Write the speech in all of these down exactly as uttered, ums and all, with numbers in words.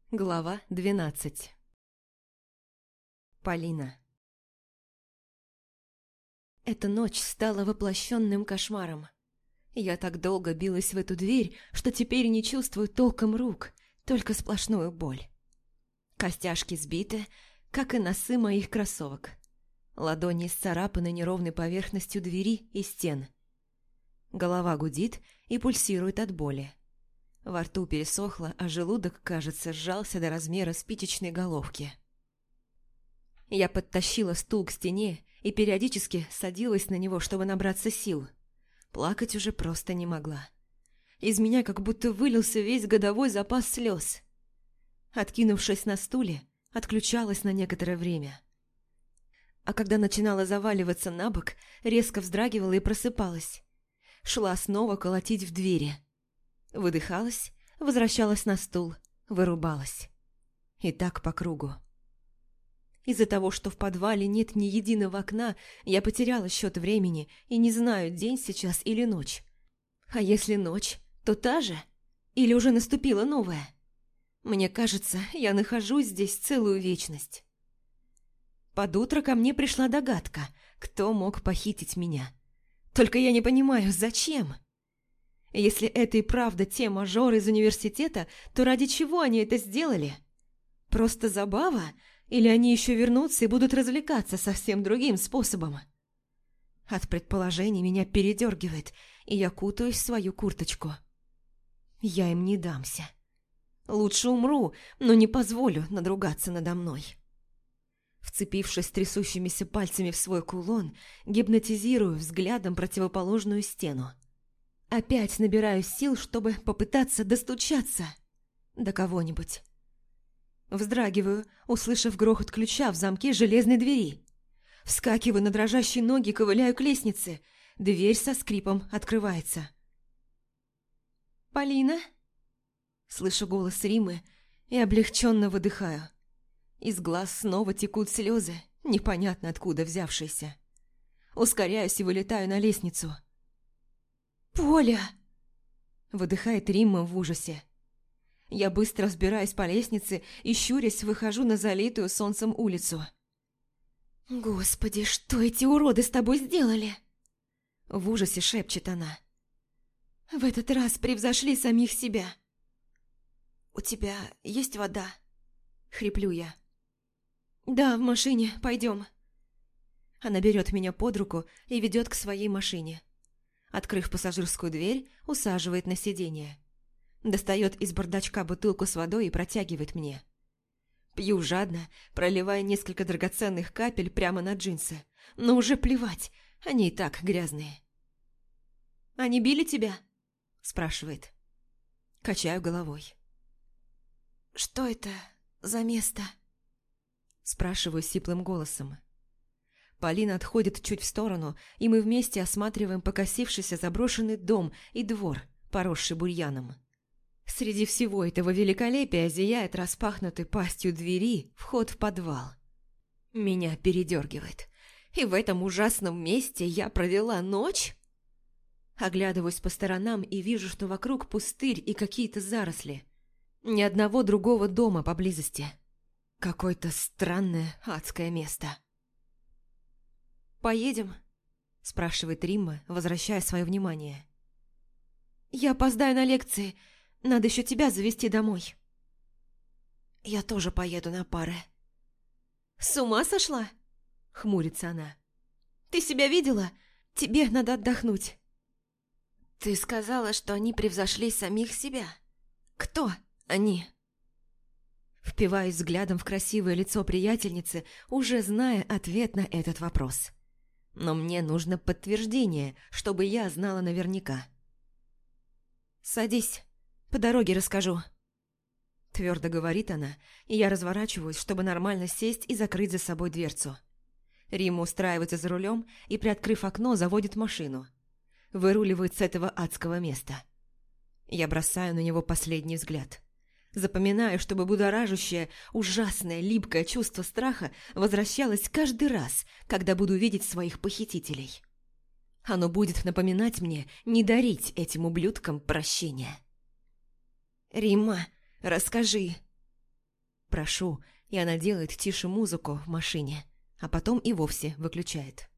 Глава двенадцать. Полина. Эта ночь стала воплощенным кошмаром. Я так долго билась в эту дверь, что теперь не чувствую толком рук, только сплошную боль. Костяшки сбиты, как и носы моих кроссовок. Ладони исцарапаны неровной поверхностью двери и стен. Голова гудит и пульсирует от боли. Во рту пересохло, а желудок, кажется, сжался до размера спичечной головки. Я подтащила стул к стене и периодически садилась на него, чтобы набраться сил. Плакать уже просто не могла. Из меня как будто вылился весь годовой запас слез. Откинувшись на стуле, отключалась на некоторое время. А когда начинала заваливаться на бок, резко вздрагивала и просыпалась. Шла снова колотить в двери. Выдыхалась, возвращалась на стул, вырубалась. И так по кругу. Из-за того, что в подвале нет ни единого окна, я потеряла счет времени и не знаю, день сейчас или ночь. А если ночь, то та же? Или уже наступила новая? Мне кажется, я нахожусь здесь целую вечность. Под утро ко мне пришла догадка, кто мог похитить меня. Только я не понимаю, зачем? Если это и правда те мажоры из университета, то ради чего они это сделали? Просто забава? Или они еще вернутся и будут развлекаться совсем другим способом? От предположений меня передергивает, и я кутаюсь в свою курточку. Я им не дамся. Лучше умру, но не позволю надругаться надо мной. Вцепившись трясущимися пальцами в свой кулон, гипнотизирую взглядом противоположную стену. Опять набираю сил, чтобы попытаться достучаться до кого-нибудь. Вздрагиваю, услышав грохот ключа в замке железной двери. Вскакиваю на дрожащие ноги, ковыляю к лестнице. Дверь со скрипом открывается. «Полина?» Слышу голос Римы и облегченно выдыхаю. Из глаз снова текут слезы, непонятно откуда взявшиеся. Ускоряюсь и вылетаю на лестницу. «Поля!» – выдыхает Римма в ужасе. Я быстро взбираюсь по лестнице и, щурясь, выхожу на залитую солнцем улицу. «Господи, что эти уроды с тобой сделали?» В ужасе шепчет она. «В этот раз превзошли самих себя». «У тебя есть вода?» – хриплю я. «Да, в машине, пойдем». Она берет меня под руку и ведет к своей машине. Открыв пассажирскую дверь, усаживает на сиденье. Достает из бардачка бутылку с водой и протягивает мне. Пью жадно, проливая несколько драгоценных капель прямо на джинсы. Но уже плевать, они и так грязные. «Они били тебя?» – спрашивает. Качаю головой. «Что это за место?» – спрашиваю сиплым голосом. Полина отходит чуть в сторону, и мы вместе осматриваем покосившийся заброшенный дом и двор, поросший бурьяном. Среди всего этого великолепия зияет распахнутой пастью двери вход в подвал. Меня передергивает. И в этом ужасном месте я провела ночь? Оглядываюсь по сторонам и вижу, что вокруг пустырь и какие-то заросли. Ни одного другого дома поблизости. Какое-то странное адское место. «Поедем?» – спрашивает Римма, возвращая свое внимание. «Я опоздаю на лекции. Надо еще тебя завезти домой». «Я тоже поеду на пары». «С ума сошла?» – хмурится она. «Ты себя видела? Тебе надо отдохнуть». «Ты сказала, что они превзошли самих себя. Кто они?» Впиваюсь взглядом в красивое лицо приятельницы, уже зная ответ на этот вопрос. Но мне нужно подтверждение, чтобы я знала наверняка. «Садись, по дороге расскажу», – твердо говорит она, и я разворачиваюсь, чтобы нормально сесть и закрыть за собой дверцу. Римма устраивается за рулем и, приоткрыв окно, заводит машину. Выруливает с этого адского места. Я бросаю на него последний взгляд. Запоминаю, чтобы будоражащее, ужасное, липкое чувство страха возвращалось каждый раз, когда буду видеть своих похитителей. Оно будет напоминать мне не дарить этим ублюдкам прощения. «Римма, расскажи», Прошу, и она делает тише музыку в машине, а потом и вовсе выключает.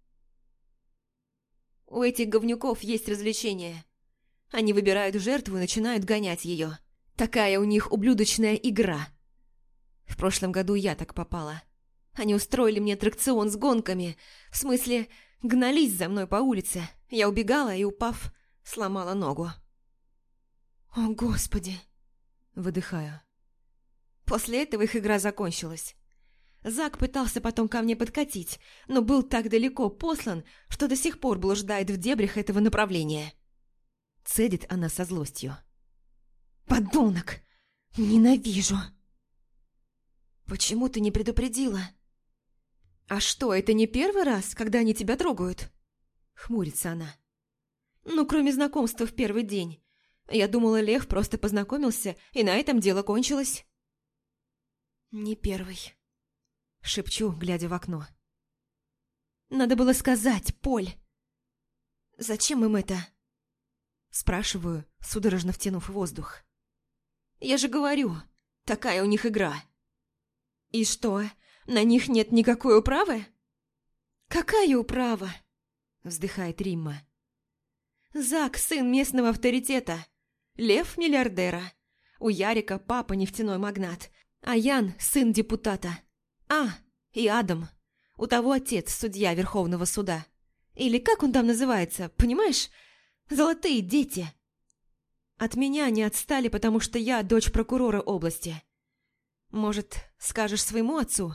У этих говнюков есть развлечение. Они выбирают жертву и начинают гонять ее. Такая у них ублюдочная игра. В прошлом году я так попала. Они устроили мне аттракцион с гонками. В смысле, гнались за мной по улице. Я убегала и, упав, сломала ногу. «О, Господи!» Выдыхаю. После этого их игра закончилась. Зак пытался потом ко мне подкатить, но был так далеко послан, что до сих пор блуждает в дебрях этого направления. Цедит она со злостью. «Подонок! Ненавижу!» «Почему ты не предупредила?» «А что, это не первый раз, когда они тебя трогают?» Хмурится она. «Ну, кроме знакомства в первый день. Я думала, Лев просто познакомился, и на этом дело кончилось». «Не первый», — шепчу, глядя в окно. «Надо было сказать, Поль!» «Зачем им это?» Спрашиваю, судорожно втянув воздух. «Я же говорю, такая у них игра». «И что, на них нет никакой управы?» «Какая управа?» — вздыхает Римма. «Зак – сын местного авторитета, Лев – миллиардера, у Ярика папа нефтяной магнат, а Ян – сын депутата. А, и Адам. У того отец – судья Верховного суда. Или как он там называется, понимаешь? Золотые дети. От меня не отстали, потому что я дочь прокурора области. Может, скажешь своему отцу?»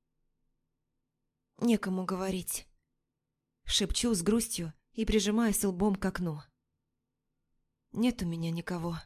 «Некому говорить», – шепчу с грустью и прижимаюсь лбом к окну. «Нет у меня никого».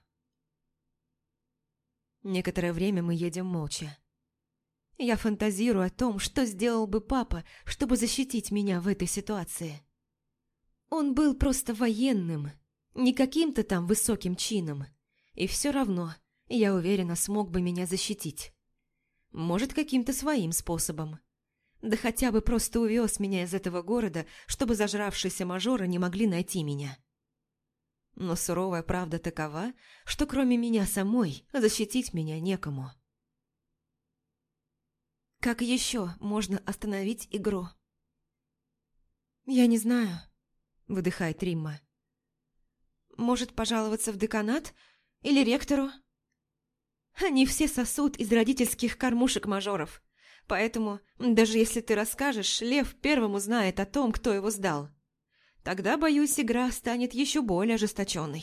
Некоторое время мы едем молча. Я фантазирую о том, что сделал бы папа, чтобы защитить меня в этой ситуации. Он был просто военным, не каким-то там высоким чином, и все равно, я уверена, смог бы меня защитить. Может, каким-то своим способом. Да хотя бы просто увез меня из этого города, чтобы зажравшиеся мажоры не могли найти меня. Но суровая правда такова, что кроме меня самой защитить меня некому. Как еще можно остановить игру? «Я не знаю», — выдыхает Римма. «Может, пожаловаться в деканат или ректору? Они все сосут из родительских кормушек мажоров, поэтому, даже если ты расскажешь, Лев первым узнает о том, кто его сдал. Тогда, боюсь, игра станет еще более ожесточенной».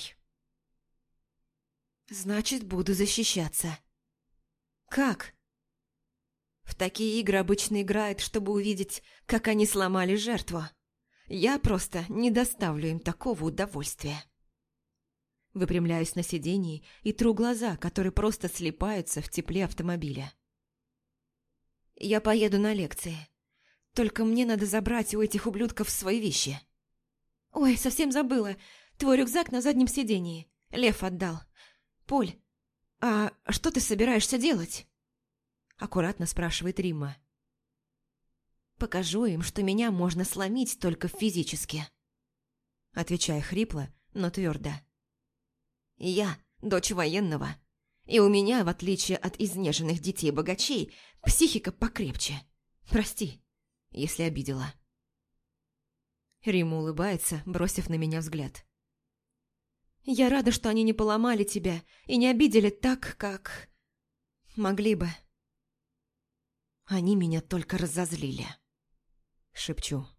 «Значит, буду защищаться». «Как?» «В такие игры обычно играют, чтобы увидеть, как они сломали жертву. Я просто не доставлю им такого удовольствия». Выпрямляюсь на сиденье и тру глаза, которые просто слипаются в тепле автомобиля. «Я поеду на лекции. Только мне надо забрать у этих ублюдков свои вещи». «Ой, совсем забыла. Твой рюкзак на заднем сидении. Лев отдал. Поль, а что ты собираешься делать?» Аккуратно спрашивает Римма. «Покажу им, что меня можно сломить только физически». Отвечаю хрипло, но твердо. «Я дочь военного, и у меня, в отличие от изнеженных детей-богачей, психика покрепче. Прости, если обидела». Римма улыбается, бросив на меня взгляд. «Я рада, что они не поломали тебя и не обидели так, как... могли бы». «Они меня только разозлили», — шепчу.